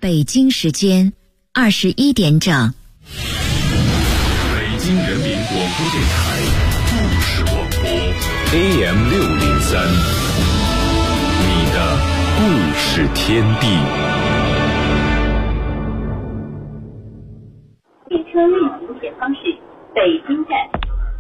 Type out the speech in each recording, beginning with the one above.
北京时间21点整。 北京人民广播电台故事广播 AM603，你的故事天地。 列车运行前方是北京站。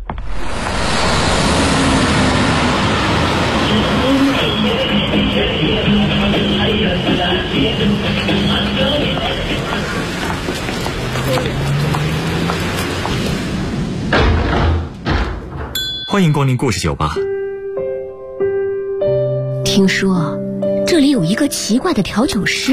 欢迎光临故事酒吧。 听说这里有一个奇怪的调酒师，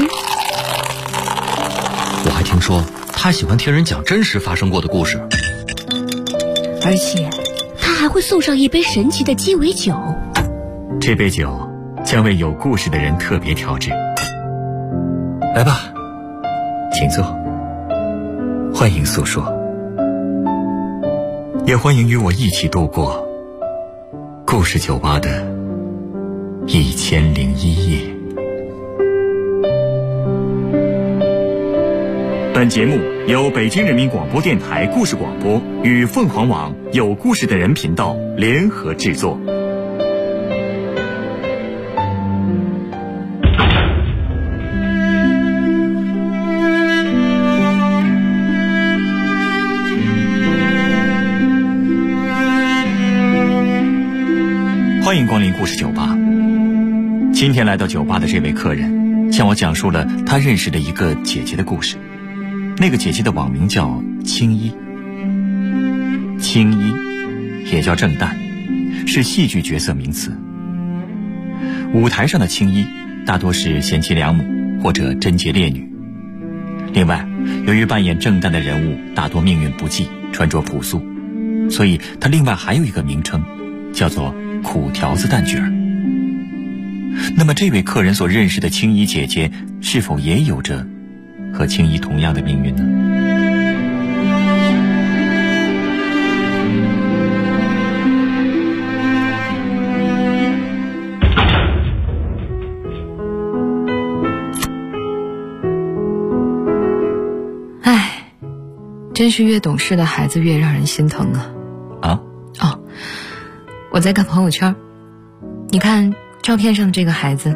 我还听说他喜欢听人讲真实发生过的故事， 而且他还会送上一杯神奇的鸡尾酒。 这杯酒将为有故事的人特别调制。来吧，请坐，欢迎诉说，也欢迎与我一起度过故事酒吧的1001夜。本节目由北京人民广播电台故事广播与凤凰网有故事的人频道联合制作。欢迎光临故事酒吧。今天来到酒吧的这位客人向我讲述了他认识的一个姐姐的故事。那个姐姐的网名叫青衣，青衣也叫郑旦，是戏剧角色名词。舞台上的青衣大多是贤妻良母或者贞洁烈女。另外，由于扮演郑旦的人物大多命运不济，穿着朴素，所以她另外还有一个名称叫做苦条子蛋卷儿。那么这位客人所认识的青衣姐姐是否也有着和青衣同样的命运呢？ 唉，真是越懂事的孩子越让人心疼啊！我在看朋友圈，你看照片上的这个孩子，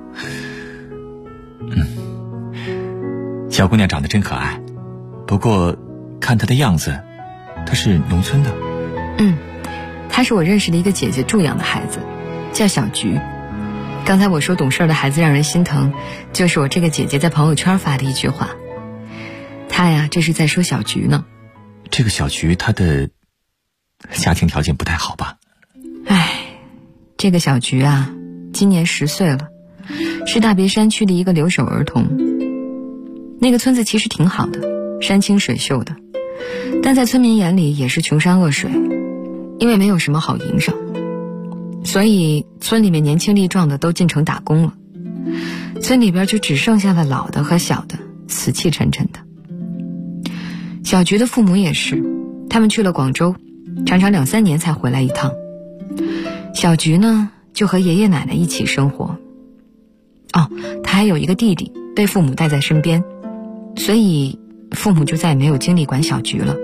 小姑娘长得真可爱，不过看她的样子，她是农村的。 她是我认识的一个姐姐助养的孩子，叫小菊。刚才我说懂事的孩子让人心疼，就是我这个姐姐在朋友圈发的一句话。她呀，这是在说小菊呢。 这个小菊她的家庭条件不太好吧？ 这个小菊啊，今年10岁了，是大别山区的一个留守儿童。那个村子其实挺好的，山清水秀的，但在村民眼里也是穷山恶水，因为没有什么好营生，所以村里面年轻力壮的都进城打工了，村里边就只剩下了老的和小的，死气沉沉的。小菊的父母也是，他们去了广州，常常2-3年才回来一趟。小菊呢，就和爷爷奶奶一起生活。她还有一个弟弟被父母带在身边，所以父母就再也没有精力管小菊了。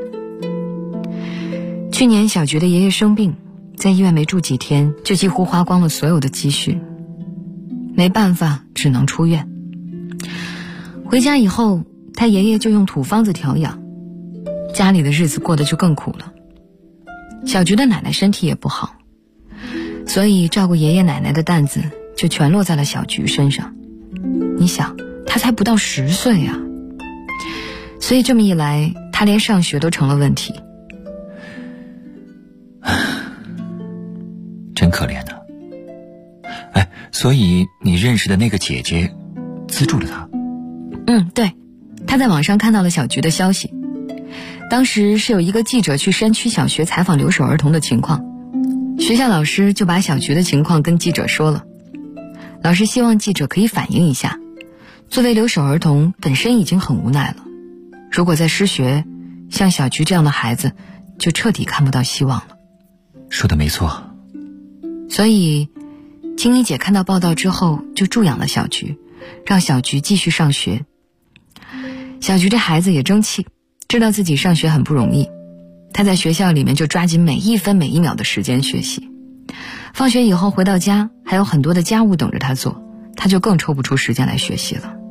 去年小菊的爷爷生病，在医院没住几天，就几乎花光了所有的积蓄，没办法，只能出院。回家以后，他爷爷就用土方子调养，家里的日子过得就更苦了。小菊的奶奶身体也不好，所以照顾爷爷奶奶的担子就全落在了小菊身上。你想，她才不到10岁啊，所以这么一来，她连上学都成了问题。 真可怜的。所以你认识的那个姐姐资助了她？ 对，她在网上看到了小菊的消息。当时是有一个记者去山区小学采访留守儿童的情况，学校老师就把小菊的情况跟记者说了。老师希望记者可以反映一下，作为留守儿童本身已经很无奈了，如果再失学，像小菊这样的孩子就彻底看不到希望了。 说的没错。 所以青衣姐看到报道之后就助养了小菊，让小菊继续上学， 小菊这孩子也争气，知道自己上学很不容易，她在学校里面就抓紧每一分每一秒的时间学习。放学以后回到家，还有很多的家务等着她做，她就更抽不出时间来学习了。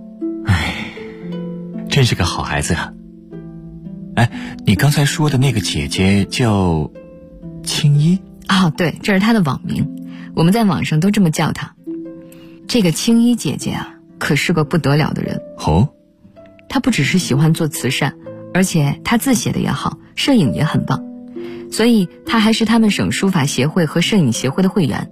真是个好孩子啊。你刚才说的那个姐姐叫青衣？ 对，这是她的网名，我们在网上都这么叫她。这个青衣姐姐啊，可是个不得了的人。她不只是喜欢做慈善，而且她字写的也好，摄影也很棒，所以她还是他们省书法协会和摄影协会的会员。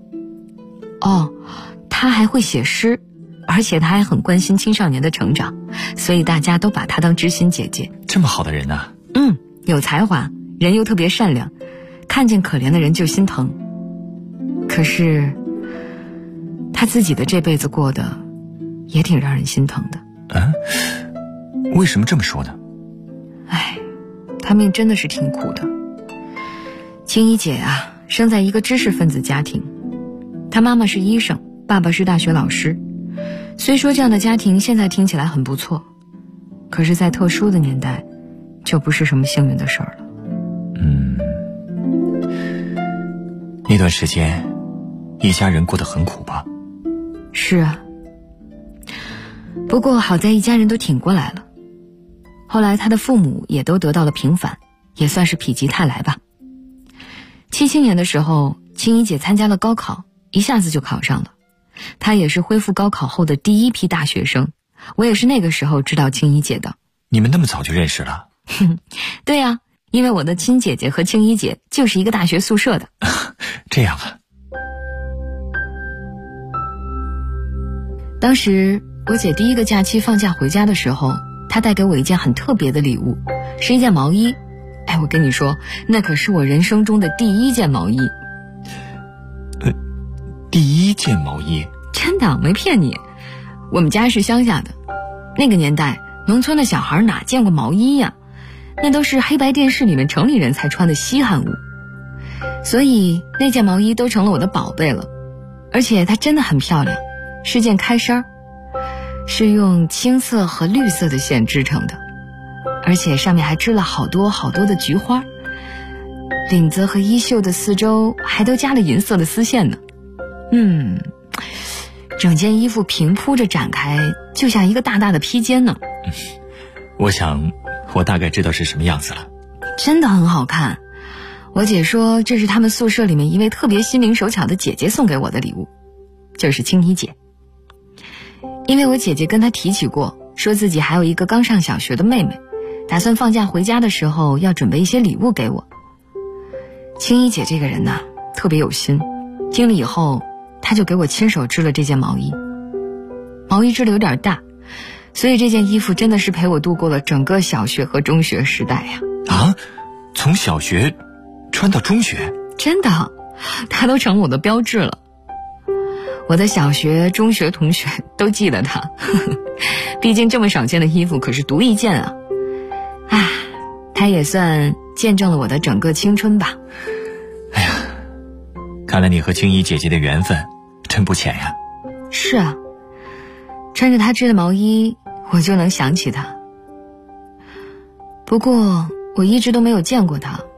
她还会写诗，而且她还很关心青少年的成长，所以大家都把她当知心姐姐。 这么好的人啊。 有才华，人又特别善良，看见可怜的人就心疼。可是她自己的这辈子过得也挺让人心疼的。 为什么这么说呢？ 她命真的是挺苦的。青衣姐啊，生在一个知识分子家庭，她妈妈是医生，爸爸是大学老师。虽说这样的家庭现在听起来很不错，可是在特殊的年代就不是什么幸运的事儿了。 那段时间一家人过得很苦吧？ 是啊，不过好在一家人都挺过来了。后来他的父母也都得到了平反，也算是否极泰来吧。77年的时候，青衣姐参加了高考，一下子就考上了。她也是恢复高考后的第一批大学生，我也是那个时候知道青衣姐的。 你们那么早就认识了？ 对啊，因为我的亲姐姐和青衣姐就是一个大学宿舍的。 这样啊。 当时我姐第一个假期放假回家的时候，她带给我一件很特别的礼物，是一件毛衣。我跟你说，那可是我人生中的第一件毛衣。 第一件毛衣？ 真的，没骗你。我们家是乡下的，那个年代农村的小孩哪见过毛衣呀？那都是黑白电视里面城里人才穿的稀罕物。所以那件毛衣都成了我的宝贝了。而且它真的很漂亮，是件开衫，是用青色和绿色的线织成的，而且上面还织了好多好多的菊花，领子和衣袖的四周还都加了银色的丝线呢。整件衣服平铺着展开，就像一个大大的披肩呢。 我想我大概知道是什么样子了。 真的很好看。我姐说这是他们宿舍里面一位特别心灵手巧的姐姐送给我的礼物，就是青衣姐。因为我姐姐跟她提起过，说自己还有一个刚上小学的妹妹，打算放假回家的时候要准备一些礼物给我。青衣姐这个人呐，特别有心，听了以后她就给我亲手织了这件毛衣。毛衣织的有点大，所以这件衣服真的是陪我度过了整个小学和中学时代呀。 从小学穿到中学？ 真的，它都成我的标志了。我的小学中学同学都记得它，毕竟这么少见的衣服可是独一件啊。它也算见证了我的整个青春吧。 看来你和青衣姐姐的缘分真不浅呀。 是啊，穿着她织的毛衣，我就能想起她。不过我一直都没有见过她。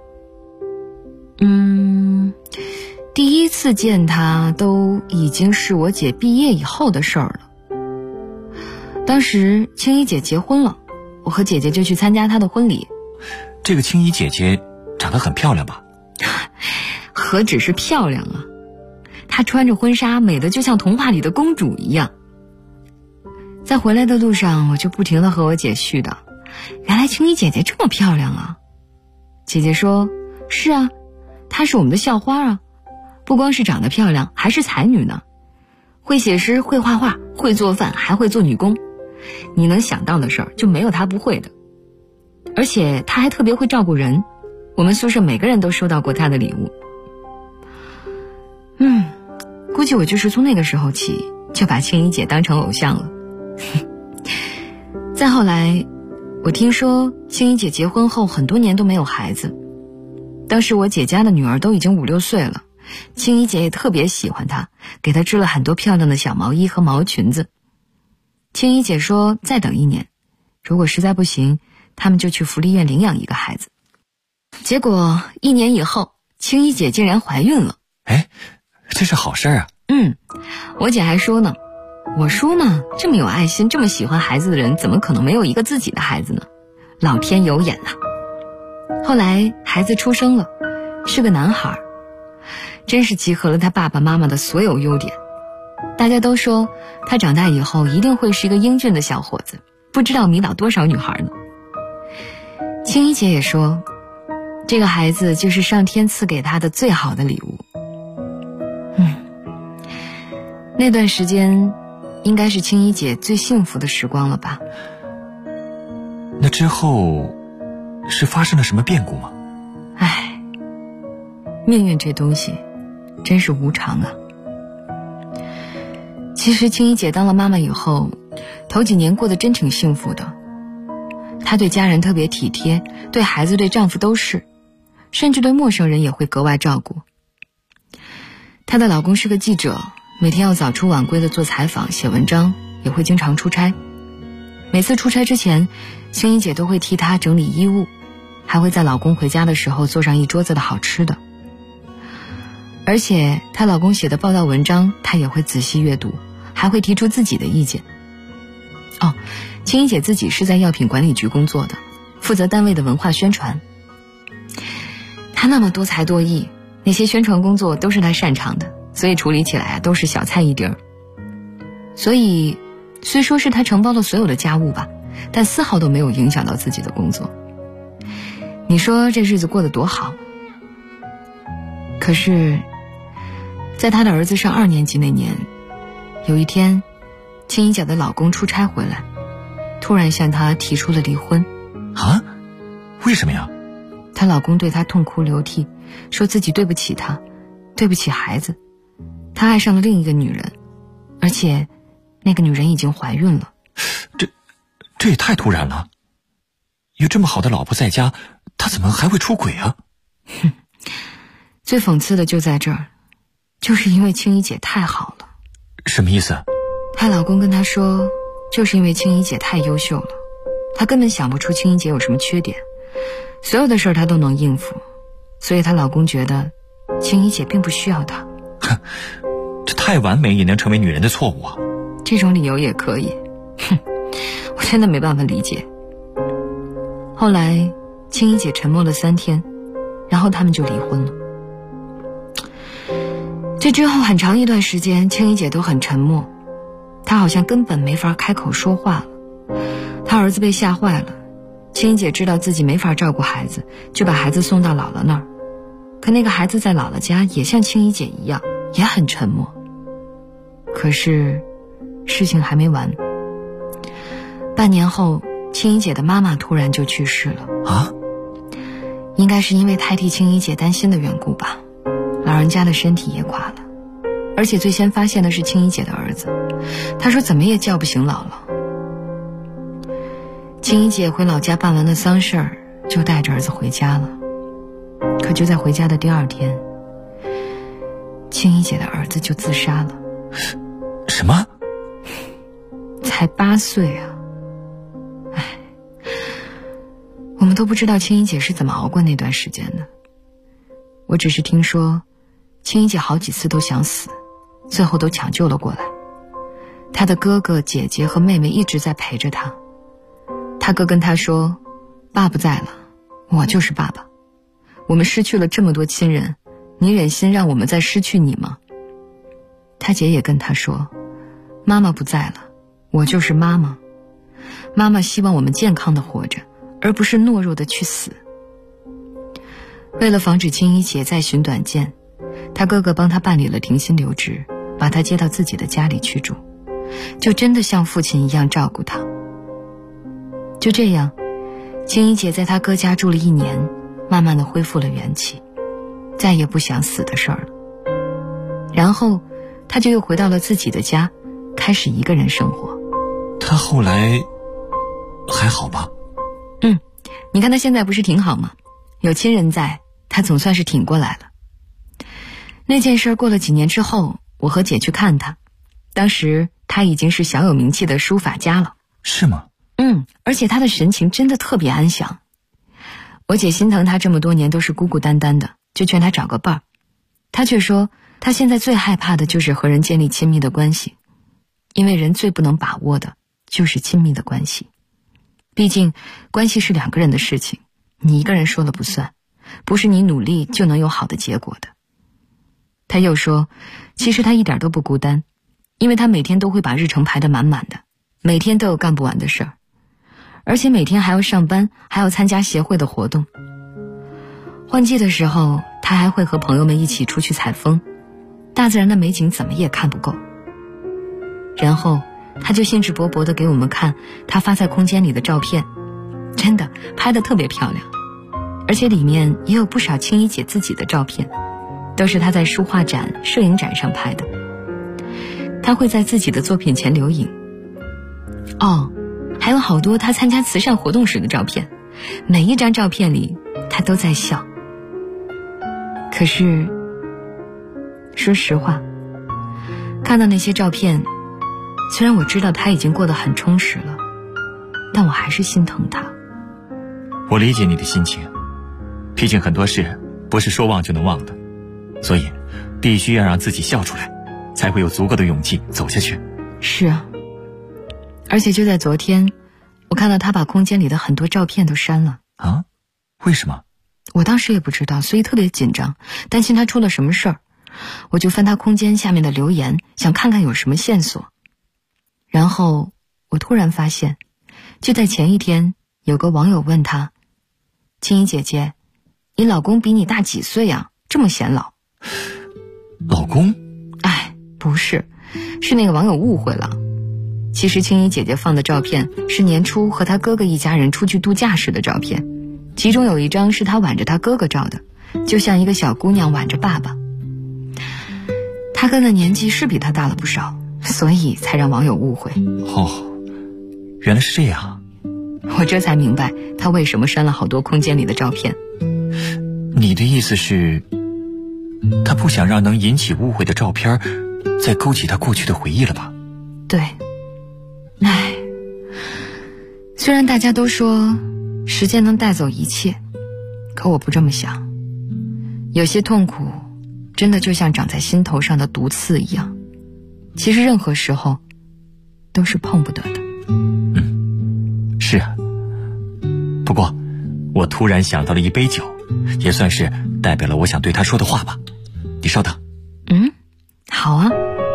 第一次见她都已经是我姐毕业以后的事儿了。当时青衣姐结婚了，我和姐姐就去参加她的婚礼。 这个青衣姐姐长得很漂亮吧？ 何止是漂亮啊，她穿着婚纱美得就像童话里的公主一样。在回来的路上，我就不停地和我姐絮叨，原来青衣姐姐这么漂亮啊。姐姐说，是啊，她是我们的校花啊，不光是长得漂亮，还是才女呢，会写诗，会画画，会做饭，还会做女工，你能想到的事儿就没有她不会的。而且她还特别会照顾人，我们宿舍每个人都收到过她的礼物。估计我就是从那个时候起就把青衣姐当成偶像了。再后来，我听说青衣姐结婚后很多年都没有孩子，当时我姐家的女儿都已经5、6岁了，青衣姐也特别喜欢她，给她织了很多漂亮的小毛衣和毛裙子。青衣姐说再等1年， 如果实在不行，他们就去福利院领养一个孩子。结果1年以后，青衣姐竟然怀孕了。 哎，这是好事啊。 我姐还说呢，我叔嘛，这么有爱心，这么喜欢孩子的人，怎么可能没有一个自己的孩子呢？老天有眼呐。后来孩子出生了，是个男孩，真是集合了他爸爸妈妈的所有优点。大家都说他长大以后一定会是一个英俊的小伙子，不知道迷倒多少女孩呢。青衣姐也说，这个孩子就是上天赐给他的最好的礼物。那段时间应该是青衣姐最幸福的时光了吧。 那之后是发生了什么变故吗？ 唉，命运这东西真是无常啊。其实青衣姐当了妈妈以后，头几年过得真挺幸福的。她对家人特别体贴，对孩子对丈夫都是，甚至对陌生人也会格外照顾。她的老公是个记者，每天要早出晚归的做采访写文章，也会经常出差。每次出差之前，青衣姐都会替他整理衣物，还会在老公回家的时候做上一桌子的好吃的。而且她老公写的报道文章她也会仔细阅读，还会提出自己的意见。青衣姐自己是在药品管理局工作的，负责单位的文化宣传。她那么多才多艺，那些宣传工作都是她擅长的，所以处理起来都是小菜一碟儿。所以虽说是她承包了所有的家务吧，但丝毫都没有影响到自己的工作。你说这日子过得多好。可是在她的儿子上2年级那年，有一天青衣姐的老公出差回来，突然向她提出了离婚。 啊？为什么呀？ 她老公对她痛哭流涕，说自己对不起她，对不起孩子，他爱上了另一个女人，而且那个女人已经怀孕了。 这也太突然了。有这么好的老婆在家，他怎么还会出轨啊？ 最讽刺的就在这儿，就是因为青衣姐太好了。 什么意思？ 她老公跟她说，就是因为青衣姐太优秀了，她根本想不出青衣姐有什么缺点，所有的事她都能应付，所以她老公觉得青衣姐并不需要她。 这太完美也能成为女人的错误啊。 这种理由也可以。我真的没办法理解。后来青衣姐沉默了3天，然后他们就离婚了。这之后很长一段时间，青衣姐都很沉默，她好像根本没法开口说话了。她儿子被吓坏了，青衣姐知道自己没法照顾孩子，就把孩子送到姥姥那儿。可那个孩子在姥姥家也像青衣姐一样，也很沉默。可是事情还没完，半年后青衣姐的妈妈突然就去世了。 啊？ 应该是因为太替青衣姐担心的缘故吧，老人家的身体也垮了，而且最先发现的是青衣姐的儿子，他说怎么也叫不醒姥姥。青衣姐回老家办完了丧事儿，就带着儿子回家了。可就在回家的第2天，青衣姐的儿子就自杀了。 什么？ 才8岁啊！唉，我们都不知道青衣姐是怎么熬过那段时间的。我只是听说青衣姐好几次都想死，最后都抢救了过来。她的哥哥姐姐和妹妹一直在陪着她。她哥跟她说，爸不在了，我就是爸爸，我们失去了这么多亲人，你忍心让我们再失去你吗？她姐也跟她说，妈妈不在了，我就是妈妈，妈妈希望我们健康的活着，而不是懦弱的去死。为了防止青衣姐再寻短见，她哥哥帮她办理了停薪留职，把她接到自己的家里去住，就真的像父亲一样照顾她。就这样，青衣姐在她哥家住了1年，慢慢的恢复了元气，再也不想死的事儿了。然后她就又回到了自己的家，开始一个人生活。 她后来还好吧？ 你看她现在不是挺好吗？有亲人在，她总算是挺过来了。那件事过了几年之后，我和姐去看她，当时她已经是小有名气的书法家了。 是吗？ 而且他的神情真的特别安详。我姐心疼他这么多年都是孤孤单单的，就劝他找个伴儿。他却说他现在最害怕的就是和人建立亲密的关系，因为人最不能把握的就是亲密的关系。毕竟关系是2个人的事情，你一个人说了不算，不是你努力就能有好的结果的。他又说其实他一点都不孤单，因为他每天都会把日程排得满满的，每天都有干不完的事儿，而且每天还要上班，还要参加协会的活动。换季的时候他还会和朋友们一起出去采风，大自然的美景怎么也看不够。然后他就兴致勃勃地给我们看他发在空间里的照片，真的拍得特别漂亮，而且里面也有不少青衣姐自己的照片，都是他在书画展、摄影展上拍的。他会在自己的作品前留影。还有好多他参加慈善活动时的照片，每一张照片里他都在笑。可是说实话，看到那些照片，虽然我知道他已经过得很充实了，但我还是心疼他。 我理解你的心情，毕竟很多事不是说忘就能忘的，所以必须要让自己笑出来，才会有足够的勇气走下去。 是啊，而且就在昨天，我看到他把空间里的很多照片都删了。 啊？为什么？ 我当时也不知道，所以特别紧张，担心他出了什么事儿。我就翻他空间下面的留言，想看看有什么线索。然后我突然发现，就在前一天，有个网友问他：青衣姐姐，你老公比你大几岁啊？这么显老。 老公？ 不是，是那个网友误会了。其实青衣姐姐放的照片是年初和她哥哥一家人出去度假时的照片，其中有一张是她挽着她哥哥照的，就像一个小姑娘挽着爸爸。她哥的年纪是比她大了不少，所以才让网友误会。 原来是这样。 我这才明白她为什么删了好多空间里的照片。 你的意思是，她不想让能引起误会的照片再勾起她过去的回忆了吧？ 对。虽然大家都说时间能带走一切，可我不这么想。有些痛苦真的就像长在心头上的毒刺一样，其实任何时候都是碰不得的。 是啊。不过我突然想到了一杯酒，也算是代表了我想对他说的话吧。你稍等。 好啊。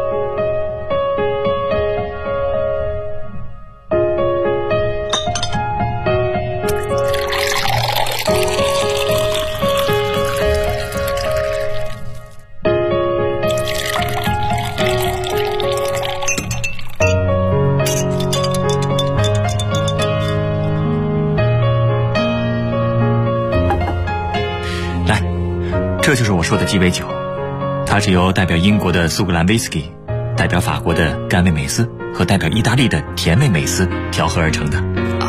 这就是我说的鸡尾酒，它是由代表英国的苏格兰威士忌、代表法国的甘味美思和代表意大利的甜味美思调和而成的。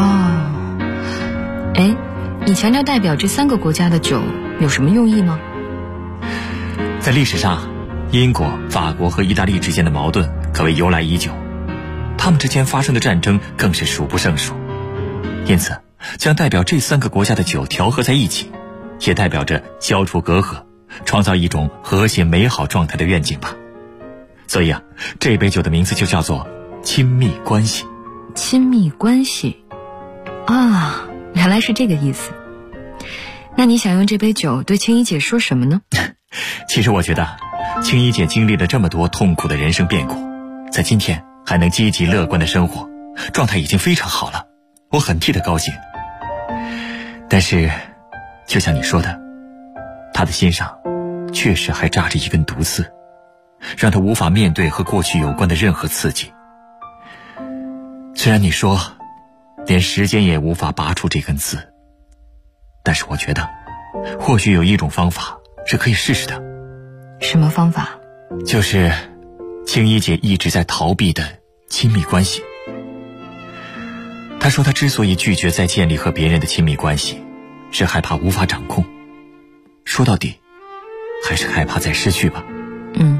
你强调代表这3个国家的酒有什么用意吗？ 在历史上，英国、法国和意大利之间的矛盾可谓由来已久，他们之间发生的战争更是数不胜数。因此，将代表这3个国家的酒调和在一起，也代表着消除隔阂，创造一种和谐美好状态的愿景吧。所以这杯酒的名字就叫做亲密关系。 亲密关系原来是这个意思。那你想用这杯酒对青衣姐说什么呢？ 其实我觉得青衣姐经历了这么多痛苦的人生变故，在今天还能积极乐观的生活，状态已经非常好了，我很替她高兴。但是就像你说的，她的心上确实还扎着一根毒刺，让她无法面对和过去有关的任何刺激。虽然你说连时间也无法拔出这根刺，但是我觉得或许有一种方法是可以试试的。 什么方法？ 就是青衣姐一直在逃避的亲密关系。她说她之所以拒绝再建立和别人的亲密关系，是害怕无法掌控，说到底还是害怕再失去吧。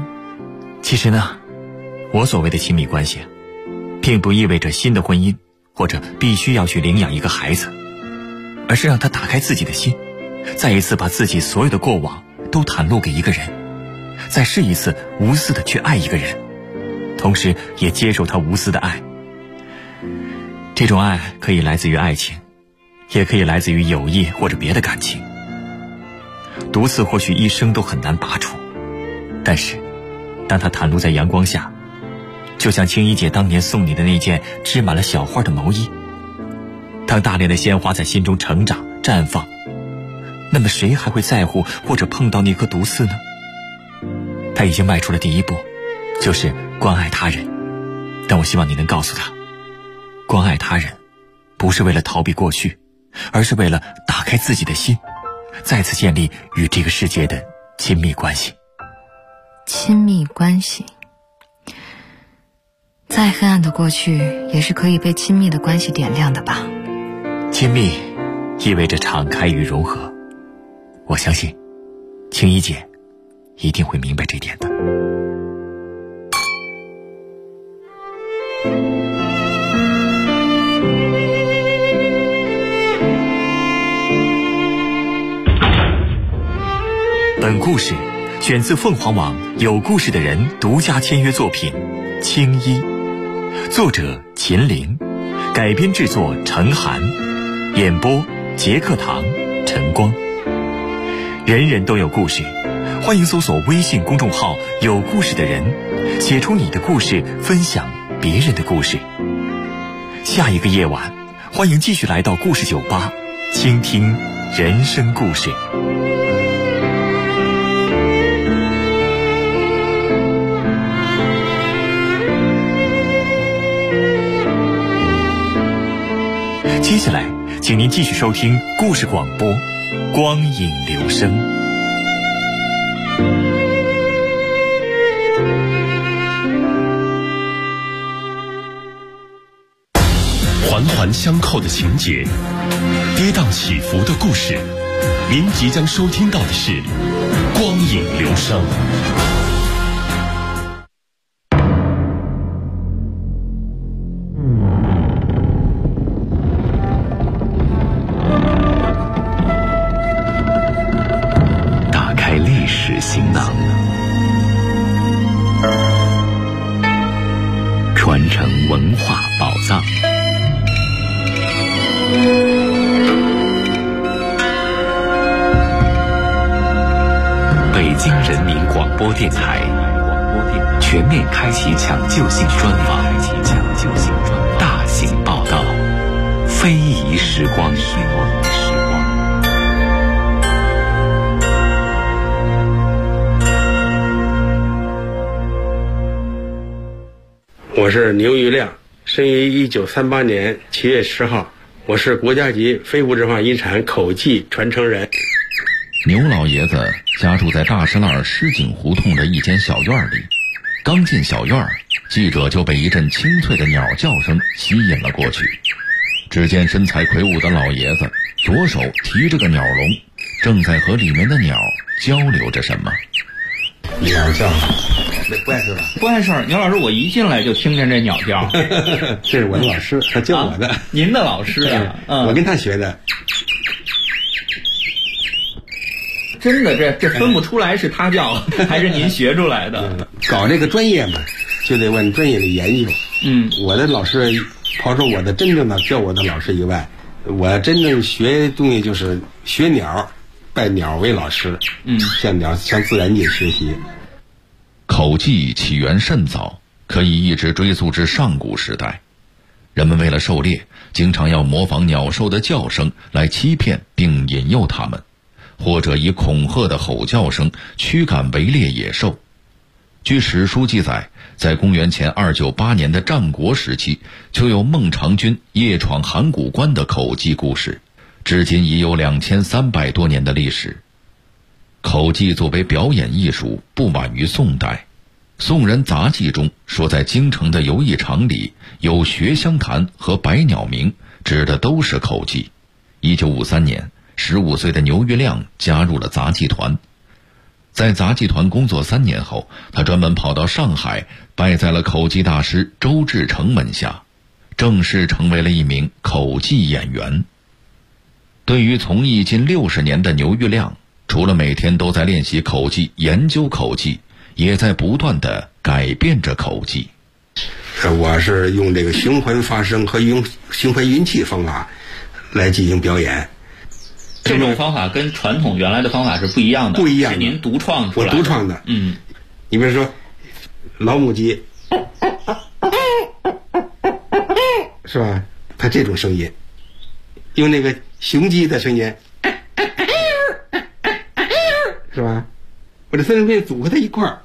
其实呢，我所谓的亲密关系并不意味着新的婚姻或者必须要去领养一个孩子，而是让他打开自己的心，再一次把自己所有的过往都袒露给一个人，再试一次无私的去爱一个人，同时也接受他无私的爱。这种爱可以来自于爱情，也可以来自于友谊或者别的感情。毒刺或许一生都很难拔除，但是当它袒露在阳光下，就像青衣姐当年送你的那件织满了小花的毛衣，当大量的鲜花在心中成长绽放，那么谁还会在乎或者碰到那颗毒刺呢？他已经迈出了第一步，就是关爱他人。但我希望你能告诉他，关爱他人不是为了逃避过去，而是为了打开自己的心，再次建立与这个世界的亲密关系。 亲密关系，再黑暗的过去也是可以被亲密的关系点亮的吧。 亲密意味着敞开与融合，我相信青衣姐一定会明白这点的。本故事选自凤凰网有故事的人独家签约作品《青衣》，作者秦岭，改编制作程涵，演播杰克堂、陈光。人人都有故事，欢迎搜索微信公众号有故事的人，写出你的故事，分享别人的故事。下一个夜晚，欢迎继续来到故事酒吧，倾听人生故事。接下来请您继续收听故事广播《光影流声》。 环环相扣的情节，跌宕起伏的故事，您即将收听到的是《光影流声》。行囊，传承文化宝藏。北京人民广播电台全面开启抢救性专访，大型报道，非遗时光。 我是牛玉亮，生于1938年7月10号，我是国家级非物质文化遗产口技传承人。 牛老爷子家住在大石栏狮井胡同的一间小院里，刚进小院，记者就被一阵清脆的鸟叫声吸引了过去。只见身材魁梧的老爷子左手提着个鸟笼，正在和里面的鸟交流着什么。 鸟叫不碍事吧？ 不碍事。牛老师，我一进来就听见这鸟叫。 这是我的老师，他教我的。 您的老师啊？ 我跟他学的。 真的，这分不出来是他教还是您学出来的。 搞这个专业嘛，就得往专业里研究。我的老师，抛出我的真正的教我的老师以外，我真正学东西就是学鸟，拜鸟为老师。向自然界学习。 口技起源甚早，可以一直追溯至上古时代。人们为了狩猎，经常要模仿鸟兽的叫声来欺骗并引诱它们，或者以恐吓的吼叫声驱赶围猎野兽。据史书记载，在公元前298年的战国时期，就有孟尝君夜闯函谷关的口技故事，至今已有2300多年的历史。口技作为表演艺术，不晚于宋代。宋人杂记中说，在京城的游艺场里有学香坛和百鸟鸣，指的都是口技。1953年，15岁的牛玉亮加入了杂技团。在杂技团工作3年后，他专门跑到上海，拜在了口技大师周志成门下。 正式成为了一名口技演员。对于从艺近60年的牛玉亮，除了每天都在练习口技、研究口技，也在不断地改变着口技。 我是用这个循环发声和用循环运气方法来进行表演。 这种方法跟传统原来的方法是不一样的， 不一样的， 是您独创出来的。 我独创的。你比如说老母鸡，是吧？它这种声音，用那个雄鸡的声音，是吧？我这三声片组合在一块儿，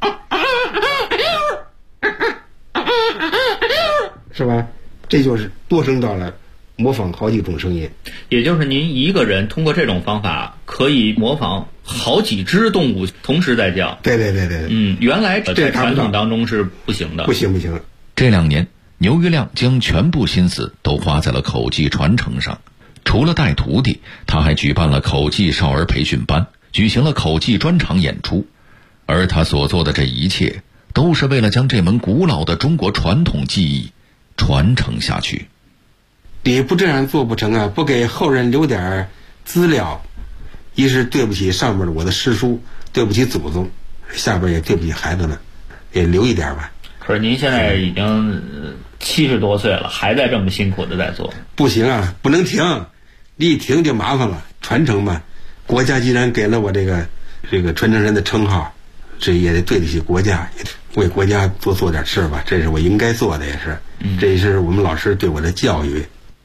是吧？这就是多声道了，模仿好几种声音。 也就是您一个人通过这种方法可以模仿好几只动物同时在叫。 对。 原来在传统当中是不行的。 不行。 这2年，牛玉亮将全部心思都花在了口技传承上。除了带徒弟，他还举办了口技少儿培训班，举行了口技专场演出。而他所做的这一切，都是为了将这门古老的中国传统技艺传承下去。 你不这样做不成啊！不给后人留点资料，一是对不起上面的我的师叔，对不起祖宗，下边也对不起孩子们，也留一点吧。 可是您现在已经70多岁了，还在这么辛苦的在做。不行啊，不能停，你一停就麻烦了。传承嘛，国家既然给了我这个传承人的称号，这也得对得起国家，也为国家多做点事吧，这是我应该做的，也是，这也是我们老师对我的教育。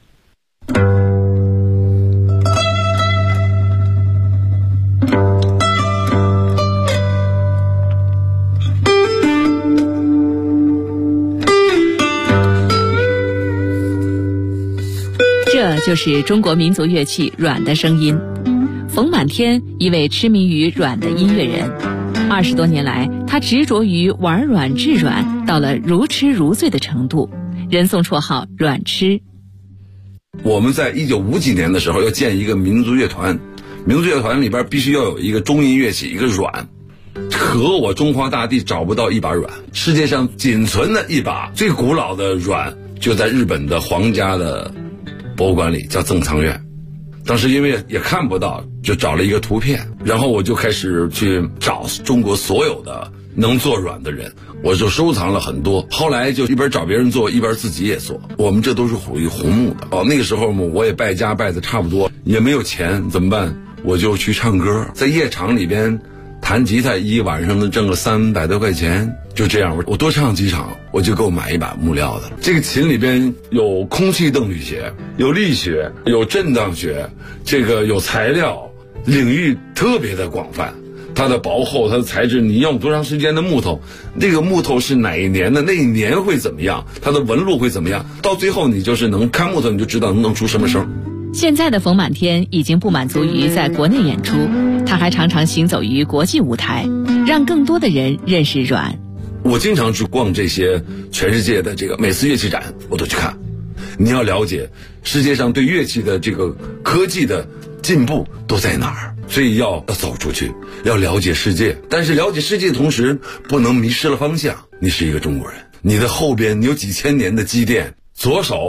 这就是中国民族乐器阮的声音。冯满天，一位痴迷于阮的音乐人，20多年来，他执着于玩阮治阮，到了如痴如醉的程度，人送绰号阮痴。 我们在1950几年的时候要建一个民族乐团，民族乐团里边必须要有一个中音乐器，一个阮。可我中华大地找不到一把阮，世界上仅存的一把最古老的阮就在日本的皇家的博物馆里，叫赠藏院。当时因为也看不到，就找了一个图片，然后我就开始去找中国所有的能做阮的人，我就收藏了很多。后来就一边找别人做，一边自己也做。我们这都是属于红木的。那个时候我也败家败的差不多，也没有钱，怎么办？我就去唱歌，在夜场里边弹吉他，一晚上能挣个300多块钱。就这样，我多唱几场，我就够买一把木料的了。这个琴里边有空气动力学，有力学，有震荡学，这个有材料，领域特别的广泛。它的薄厚，它的材质，你用多长时间的木头，这个木头是哪一年的，那一年会怎么样，它的纹路会怎么样，到最后你就是能看木头，你就知道能出什么声。 现在的冯满天已经不满足于在国内演出，他还常常行走于国际舞台，让更多的人认识阮。 我经常去逛这些全世界的这个每次乐器展，我都去看。你要了解世界上对乐器的这个科技的进步都在哪儿，所以要走出去，要了解世界。但是了解世界的同时，不能迷失了方向。你是一个中国人，你的后边你有几千年的积淀，左手